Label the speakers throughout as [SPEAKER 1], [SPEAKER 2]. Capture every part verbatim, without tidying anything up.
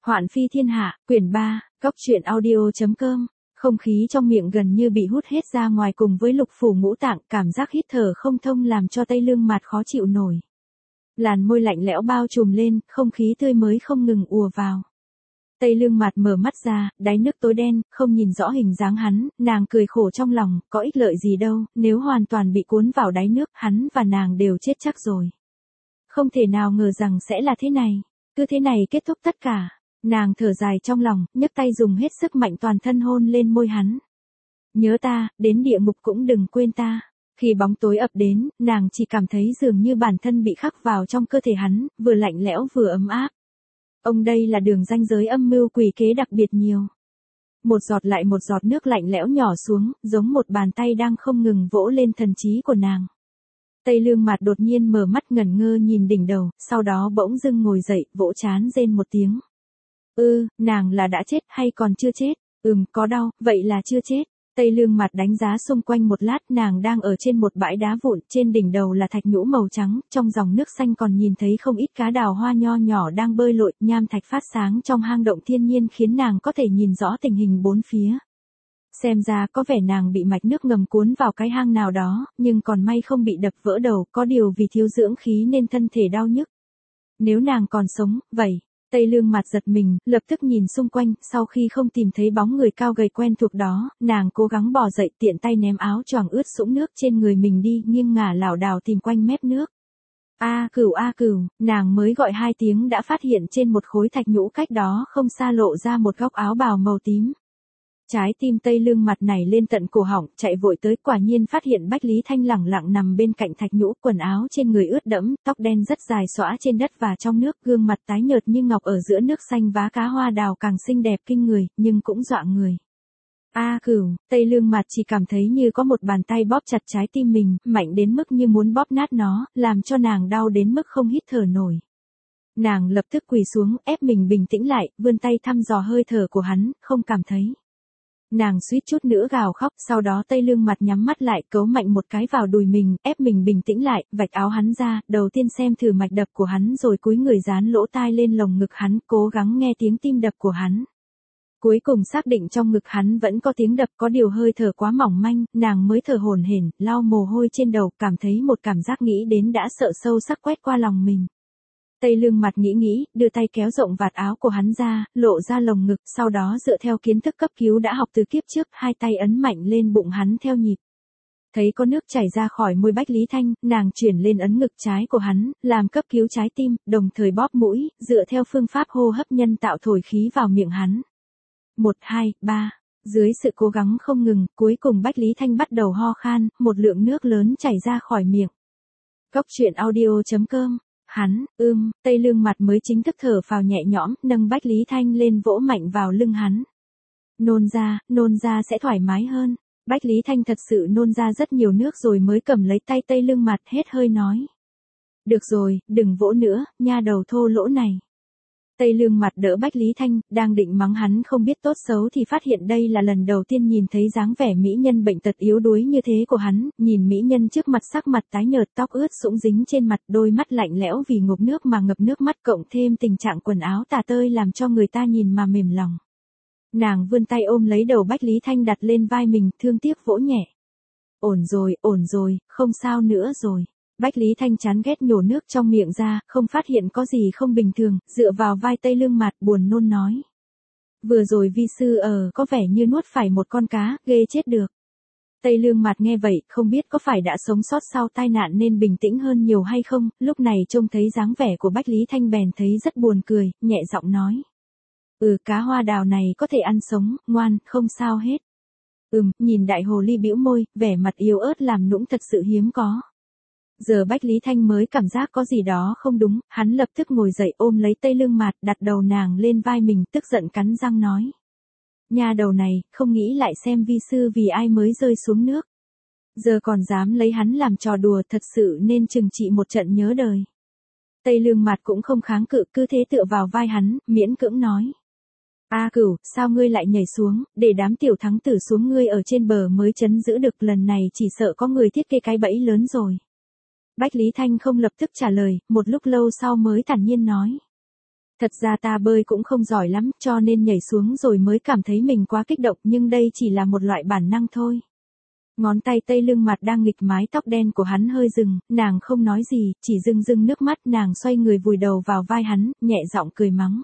[SPEAKER 1] Hoạn phi thiên hạ, quyển ba, cóc truyện audio chấm com. Không khí trong miệng gần như bị hút hết ra ngoài cùng với lục phủ ngũ tạng, cảm giác hít thở không thông làm cho Tây Lương Mạt khó chịu nổi. Làn môi lạnh lẽo bao trùm lên, không khí tươi mới không ngừng ùa vào. Tây Lương Mạt mở mắt ra, đáy nước tối đen, không nhìn rõ hình dáng hắn, nàng cười khổ trong lòng, có ích lợi gì đâu, nếu hoàn toàn bị cuốn vào đáy nước, hắn và nàng đều chết chắc rồi. Không thể nào ngờ rằng sẽ là thế này, cứ thế này kết thúc tất cả. Nàng thở dài trong lòng, nhấc tay dùng hết sức mạnh toàn thân hôn lên môi hắn. Nhớ ta, đến địa ngục cũng đừng quên ta. Khi bóng tối ập đến, nàng chỉ cảm thấy dường như bản thân bị khắc vào trong cơ thể hắn, vừa lạnh lẽo vừa ấm áp. Ông đây là đường ranh giới âm mưu quỷ kế đặc biệt nhiều. Một giọt lại một giọt nước lạnh lẽo nhỏ xuống, giống một bàn tay đang không ngừng vỗ lên thần trí của nàng. Tây Lương Mạt đột nhiên mở mắt ngẩn ngơ nhìn đỉnh đầu, sau đó bỗng dưng ngồi dậy, vỗ trán rên một tiếng. Ừ, nàng là đã chết hay còn chưa chết? Ừm, có đau, vậy là chưa chết. Tây Lương Mạt đánh giá xung quanh một lát, nàng đang ở trên một bãi đá vụn, trên đỉnh đầu là thạch nhũ màu trắng, trong dòng nước xanh còn nhìn thấy không ít cá đào hoa nho nhỏ đang bơi lội, nham thạch phát sáng trong hang động thiên nhiên khiến nàng có thể nhìn rõ tình hình bốn phía. Xem ra có vẻ nàng bị mạch nước ngầm cuốn vào cái hang nào đó, nhưng còn may không bị đập vỡ đầu, có điều vì thiếu dưỡng khí nên thân thể đau nhức. Nếu nàng còn sống, vậy... Tây Lương Mạt giật mình, lập tức nhìn xung quanh, sau khi không tìm thấy bóng người cao gầy quen thuộc đó, nàng cố gắng bò dậy tiện tay ném áo choàng ướt sũng nước trên người mình đi, nghiêng ngả lảo đảo tìm quanh mép nước. A cửu a cửu, nàng mới gọi hai tiếng đã phát hiện trên một khối thạch nhũ cách đó không xa lộ ra một góc áo bào màu tím. Trái tim Tây Lương Mạt nảy lên tận cổ họng, chạy vội tới, quả nhiên phát hiện Bách Lý Thanh lẳng lặng nằm bên cạnh thạch nhũ, quần áo trên người ướt đẫm, tóc đen rất dài xõa trên đất và trong nước, gương mặt tái nhợt như ngọc ở giữa nước xanh vá cá hoa đào càng xinh đẹp kinh người, nhưng cũng dọa người. A cửu, Tây Lương Mạt chỉ cảm thấy như có một bàn tay bóp chặt trái tim mình, mạnh đến mức như muốn bóp nát nó, làm cho nàng đau đến mức không hít thở nổi. Nàng lập tức quỳ xuống, ép mình bình tĩnh lại, vươn tay thăm dò hơi thở của hắn, không cảm thấy. Nàng suýt chút nữa gào khóc, sau đó Tây Lương Mạt nhắm mắt lại, cấu mạnh một cái vào đùi mình, ép mình bình tĩnh lại, vạch áo hắn ra, đầu tiên xem thử mạch đập của hắn rồi cúi người dán lỗ tai lên lồng ngực hắn, cố gắng nghe tiếng tim đập của hắn. Cuối cùng xác định trong ngực hắn vẫn có tiếng đập, có điều hơi thở quá mỏng manh, nàng mới thở hổn hển, lau mồ hôi trên đầu, cảm thấy một cảm giác nghĩ đến đã sợ sâu sắc quét qua lòng mình. Tây Lương Mạt nghĩ nghĩ, đưa tay kéo rộng vạt áo của hắn ra, lộ ra lồng ngực, sau đó dựa theo kiến thức cấp cứu đã học từ kiếp trước, hai tay ấn mạnh lên bụng hắn theo nhịp. Thấy có nước chảy ra khỏi môi Bách Lý Thanh, nàng chuyển lên ấn ngực trái của hắn, làm cấp cứu trái tim, đồng thời bóp mũi, dựa theo phương pháp hô hấp nhân tạo thổi khí vào miệng hắn. Một, hai, ba. Dưới sự cố gắng không ngừng, cuối cùng Bách Lý Thanh bắt đầu ho khan, một lượng nước lớn chảy ra khỏi miệng. Cóc truyện audio chấm com. Hắn, ưm, Tây Lương Mạt mới chính thức thở phào nhẹ nhõm, nâng Bách Lý Thanh lên vỗ mạnh vào lưng hắn. Nôn ra, nôn ra sẽ thoải mái hơn. Bách Lý Thanh thật sự nôn ra rất nhiều nước rồi mới cầm lấy tay Tây Lương Mạt hết hơi nói. Được rồi, đừng vỗ nữa, nha đầu thô lỗ này. Tây Lương Mạt đỡ Bách Lý Thanh, đang định mắng hắn không biết tốt xấu thì phát hiện đây là lần đầu tiên nhìn thấy dáng vẻ mỹ nhân bệnh tật yếu đuối như thế của hắn, nhìn mỹ nhân trước mặt sắc mặt tái nhợt, tóc ướt sũng dính trên mặt, đôi mắt lạnh lẽo vì ngụp nước mà ngập nước mắt, cộng thêm tình trạng quần áo tả tơi làm cho người ta nhìn mà mềm lòng. Nàng vươn tay ôm lấy đầu Bách Lý Thanh đặt lên vai mình, thương tiếc vỗ nhẹ. Ổn rồi, ổn rồi, không sao nữa rồi. Bách Lý Thanh chán ghét nhổ nước trong miệng ra, không phát hiện có gì không bình thường, dựa vào vai Tây Lương Mạt buồn nôn nói. Vừa rồi vi sư ở có vẻ như nuốt phải một con cá, ghê chết được. Tây Lương Mạt nghe vậy, không biết có phải đã sống sót sau tai nạn nên bình tĩnh hơn nhiều hay không, lúc này trông thấy dáng vẻ của Bách Lý Thanh bèn thấy rất buồn cười, nhẹ giọng nói. Ừ, cá hoa đào này có thể ăn sống, ngoan, không sao hết. Ừm, nhìn đại hồ ly bĩu môi, vẻ mặt yếu ớt làm nũng thật sự hiếm có. Giờ Bách Lý Thanh mới cảm giác có gì đó không đúng, hắn lập tức ngồi dậy ôm lấy Tây Lương Mạt, đặt đầu nàng lên vai mình, tức giận cắn răng nói. Nhà đầu này, không nghĩ lại xem vi sư vì ai mới rơi xuống nước. Giờ còn dám lấy hắn làm trò đùa, thật sự nên trừng trị một trận nhớ đời. Tây Lương Mạt cũng không kháng cự, cứ thế tựa vào vai hắn, miễn cưỡng nói. A cửu, sao ngươi lại nhảy xuống, để đám tiểu thắng tử xuống ngươi ở trên bờ mới trấn giữ được, lần này chỉ sợ có người thiết kế cái bẫy lớn rồi. Bách Lý Thanh không lập tức trả lời, một lúc lâu sau mới thản nhiên nói. Thật ra ta bơi cũng không giỏi lắm, cho nên nhảy xuống rồi mới cảm thấy mình quá kích động, nhưng đây chỉ là một loại bản năng thôi. Ngón tay tây lưng mặt đang nghịch mái tóc đen của hắn hơi dừng, nàng không nói gì, chỉ rưng rưng nước mắt, nàng xoay người vùi đầu vào vai hắn, nhẹ giọng cười mắng.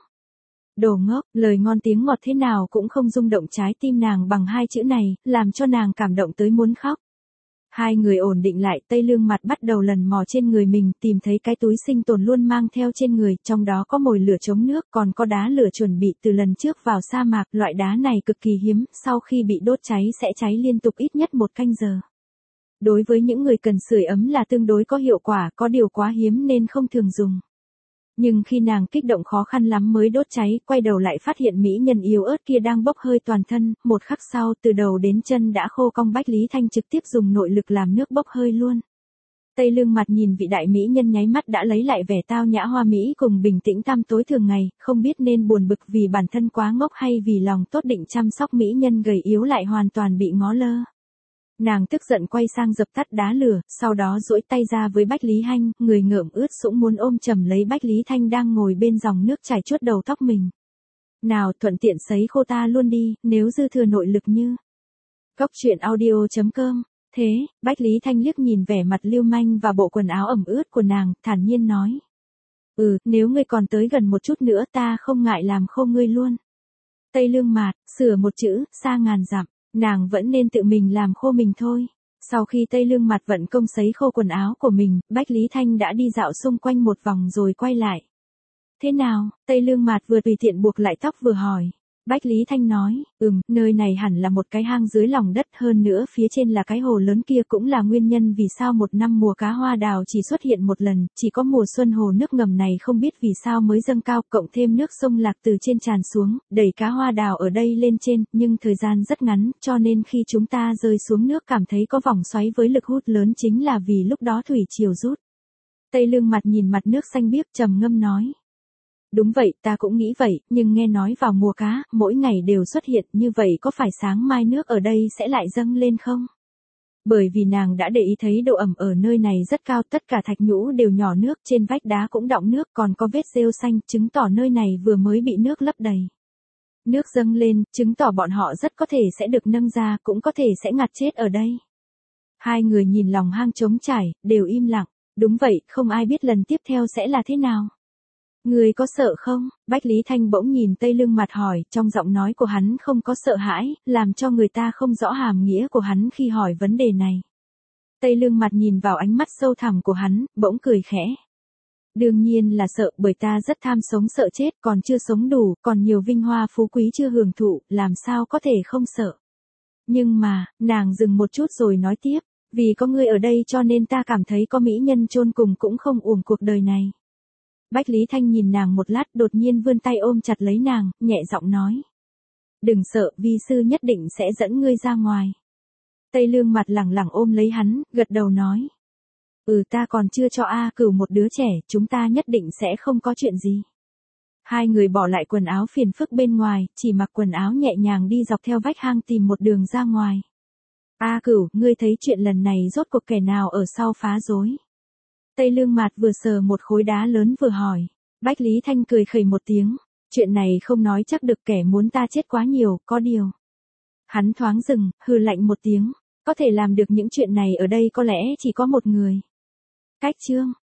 [SPEAKER 1] Đồ ngốc, lời ngon tiếng ngọt thế nào cũng không rung động trái tim nàng bằng hai chữ này, làm cho nàng cảm động tới muốn khóc. Hai người ổn định lại, tây lương mặt bắt đầu lần mò trên người mình, tìm thấy cái túi sinh tồn luôn mang theo trên người, trong đó có mồi lửa chống nước, còn có đá lửa chuẩn bị từ lần trước vào sa mạc, loại đá này cực kỳ hiếm, sau khi bị đốt cháy sẽ cháy liên tục ít nhất một canh giờ. Đối với những người cần sưởi ấm là tương đối có hiệu quả, có điều quá hiếm nên không thường dùng. Nhưng khi nàng kích động khó khăn lắm mới đốt cháy, quay đầu lại phát hiện mỹ nhân yếu ớt kia đang bốc hơi toàn thân, một khắc sau từ đầu đến chân đã khô cong. Bách Lý Thanh trực tiếp dùng nội lực làm nước bốc hơi luôn. Tây lương mặt nhìn vị đại mỹ nhân nháy mắt đã lấy lại vẻ tao nhã hoa mỹ cùng bình tĩnh tăm tối thường ngày, không biết nên buồn bực vì bản thân quá ngốc hay vì lòng tốt định chăm sóc mỹ nhân gầy yếu lại hoàn toàn bị ngó lơ. Nàng tức giận quay sang dập tắt đá lửa, sau đó duỗi tay ra với Bách Lý Hanh, người ngợm ướt sũng muốn ôm chầm lấy Bách Lý Thanh đang ngồi bên dòng nước chảy chuốt đầu tóc mình. Nào, thuận tiện sấy khô ta luôn đi, nếu dư thừa nội lực như. Cốc truyện audio chấm com. Thế, Bách Lý Thanh liếc nhìn vẻ mặt lưu manh và bộ quần áo ẩm ướt của nàng, thản nhiên nói. Ừ, nếu ngươi còn tới gần một chút nữa ta không ngại làm khô ngươi luôn. Tây lương mạt, sửa một chữ, xa ngàn dặm. Nàng vẫn nên tự mình làm khô mình thôi. Sau khi tây lương mặt vận công sấy khô quần áo của mình, Bách Lý Thanh đã đi dạo xung quanh một vòng rồi quay lại. Thế nào, tây lương mặt vừa tùy tiện buộc lại tóc vừa hỏi. Bách Lý Thanh nói, ừm, nơi này hẳn là một cái hang dưới lòng đất, hơn nữa phía trên là cái hồ lớn kia cũng là nguyên nhân vì sao một năm mùa cá hoa đào chỉ xuất hiện một lần, chỉ có mùa xuân hồ nước ngầm này không biết vì sao mới dâng cao, cộng thêm nước sông Lạc từ trên tràn xuống, đẩy cá hoa đào ở đây lên trên, nhưng thời gian rất ngắn, cho nên khi chúng ta rơi xuống nước cảm thấy có vòng xoáy với lực hút lớn chính là vì lúc đó thủy triều rút. Tây lương mặt nhìn mặt nước xanh biếc trầm ngâm nói. Đúng vậy, ta cũng nghĩ vậy, nhưng nghe nói vào mùa cá, mỗi ngày đều xuất hiện, như vậy có phải sáng mai nước ở đây sẽ lại dâng lên không? Bởi vì nàng đã để ý thấy độ ẩm ở nơi này rất cao, tất cả thạch nhũ đều nhỏ nước, trên vách đá cũng đọng nước, còn có vết rêu xanh, chứng tỏ nơi này vừa mới bị nước lấp đầy. Nước dâng lên, chứng tỏ bọn họ rất có thể sẽ được nâng ra, cũng có thể sẽ ngạt chết ở đây. Hai người nhìn lòng hang trống trải, đều im lặng. Đúng vậy, không ai biết lần tiếp theo sẽ là thế nào. Người có sợ không? Bách Lý Thanh bỗng nhìn tây lương mặt hỏi, trong giọng nói của hắn không có sợ hãi, làm cho người ta không rõ hàm nghĩa của hắn khi hỏi vấn đề này. Tây lương mặt nhìn vào ánh mắt sâu thẳm của hắn, bỗng cười khẽ. Đương nhiên là sợ, bởi ta rất tham sống sợ chết, còn chưa sống đủ, còn nhiều vinh hoa phú quý chưa hưởng thụ, làm sao có thể không sợ. Nhưng mà, nàng dừng một chút rồi nói tiếp, vì có ngươi ở đây cho nên ta cảm thấy có mỹ nhân chôn cùng cũng không uổng cuộc đời này. Bách Lý Thanh nhìn nàng một lát, đột nhiên vươn tay ôm chặt lấy nàng, nhẹ giọng nói. Đừng sợ, vi sư nhất định sẽ dẫn ngươi ra ngoài. Tây lương mặt lẳng lặng ôm lấy hắn, gật đầu nói. Ừ, ta còn chưa cho A Cửu một đứa trẻ, chúng ta nhất định sẽ không có chuyện gì. Hai người bỏ lại quần áo phiền phức bên ngoài, chỉ mặc quần áo nhẹ nhàng đi dọc theo vách hang tìm một đường ra ngoài. A Cửu, ngươi thấy chuyện lần này rốt cuộc kẻ nào ở sau phá rối? Tây lương mạt vừa sờ một khối đá lớn vừa hỏi. Bách Lý Thanh cười khẩy một tiếng. Chuyện này không nói chắc được, kẻ muốn ta chết quá nhiều, có điều. Hắn thoáng dừng, hừ lạnh một tiếng. Có thể làm được những chuyện này ở đây có lẽ chỉ có một người. Cách chương.